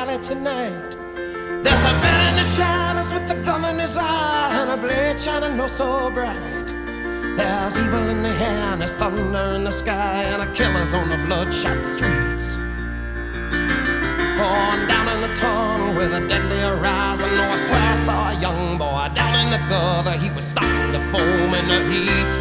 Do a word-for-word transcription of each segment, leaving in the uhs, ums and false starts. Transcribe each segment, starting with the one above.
valley tonight. There's a man in the shadows with a gun in his eye and a blade shining oh so bright. There's evil in the air and there's thunder in the sky and a killer's on the bloodshot streets. Oh, and down in the tunnel with a deadly horizon, oh, I swear I saw a young boy down in the gutter. He was starting to foam in the heat.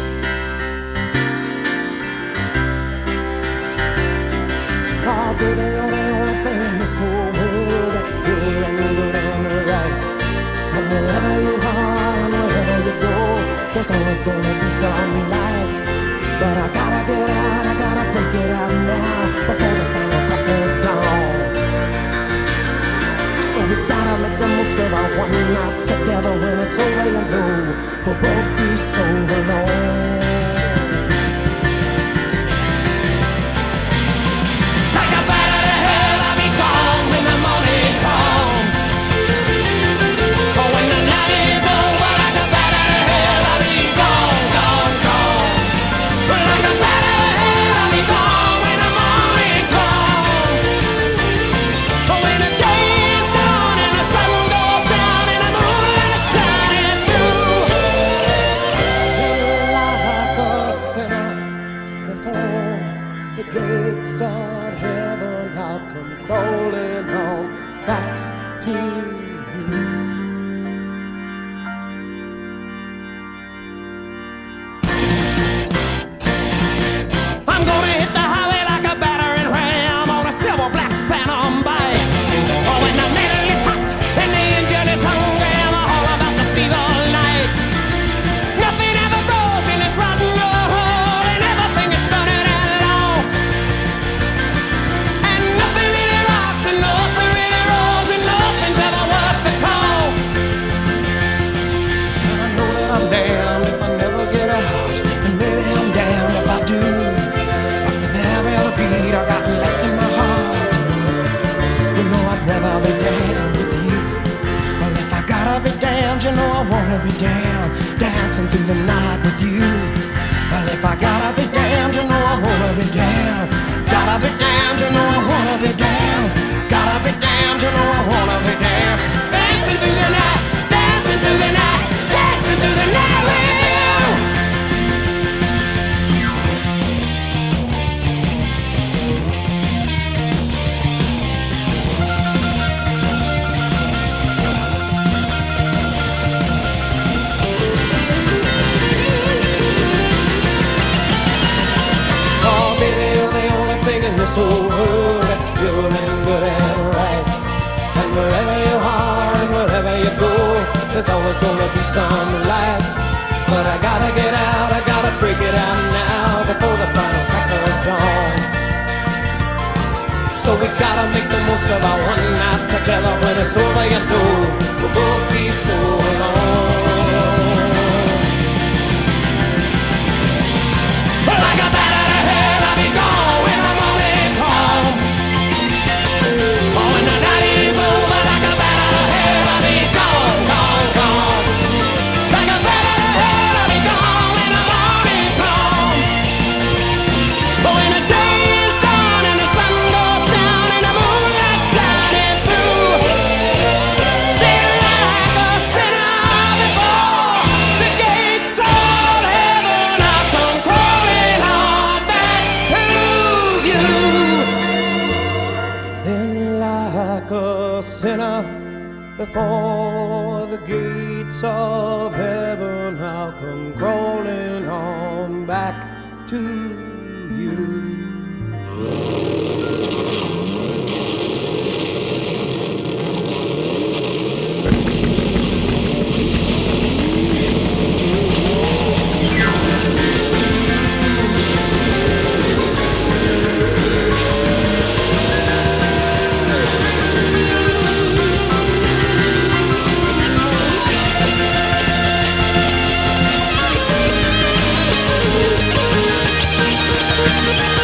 Oh, baby, you're the only thing in this whole world that's pure and good and right. And wherever you are and wherever you go, there's always gonna be some light. But I gotta get out, I gotta break it out now before the final crack of dawn. So we gotta make the most of our one night together. When it's over, you know we'll both be so alone. Gates of heaven, I'll come crawling on back to you. I'm gonna hit the highway like a battering ram on a silver black phantom bike. Oh, when the metal is hot and the engine is hungry, I'm all about to see the light. Nothing ever grows in this rotten old hole, and everything is stunning and lost. And nothing really rocks and nothing really rolls, and nothing's ever worth the cost. And I know that I'm damned if I never get out, and maybe I'm damned if I do. But with every other beat I got left in my heart, you know I'd rather be damned with you. Well, if I gotta be damned, you know I wanna be damned, dancing through the night with you. Well, if I gotta be damned, you know I wanna be damned. Gotta be damned, you know I wanna be damned. Gotta be damned, you know I wanna be damned. Dancing through the night, dancing through the night, dancing through the night with you. Oh, baby, you're the only thing in this whole world that's pure and good and right. And wherever you are and wherever you go, there's always gonna be some light. But I gotta get out, I gotta break it out now before the final crack of dawn. So we gotta make the most of our one night together. When it's over, you know we'll both be so alone. Like a bat out of hell, I'll be gone when the morning comes. Oh, when the night is over, like a bat out of hell, I'll be gone, gone, gone. Like a bat out of hell, I'll be gone when the morning comes. But when the day is done and the sun goes down and the moonlight shining through, they're like a sinner before the gates of heaven. I'll come crawling on back to you. Then like a sinner before the gates of heaven, I'll come crawling on back to you. We'll be right back.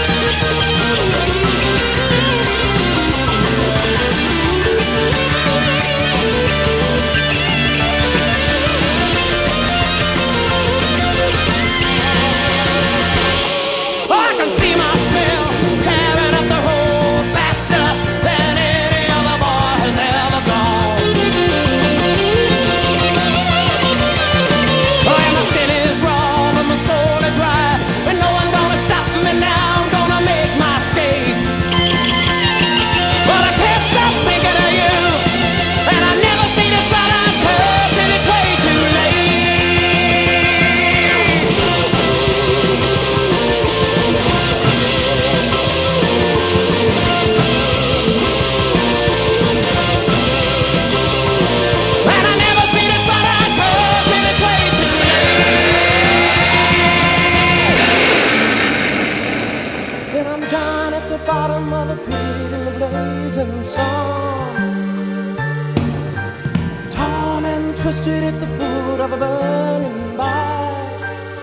twisted at the foot of a burning bark.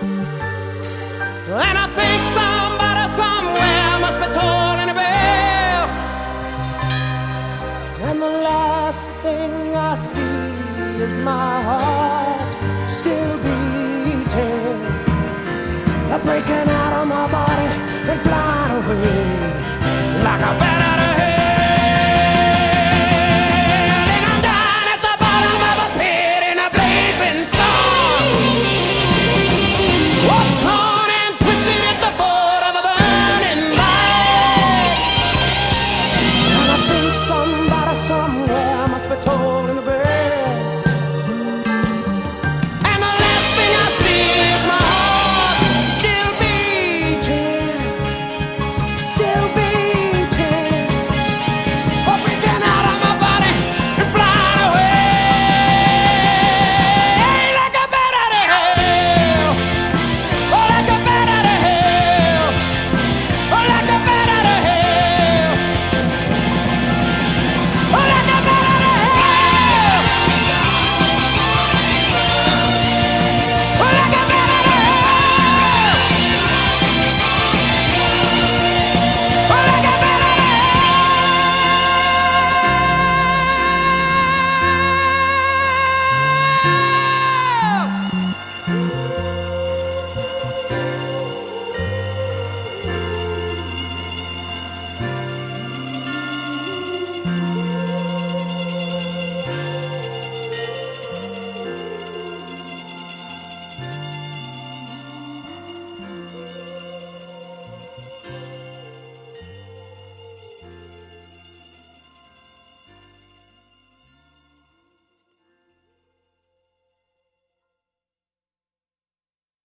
And I think somebody somewhere must be tolling a bell. And the last thing I see is my heart still beating, breaking out of my body and flying away like a bat out of hell. And I'm down at the bottom of a pit in a blazing sun, oh, torn and twisted at the foot of a burning light. And I think somebody somewhere must be told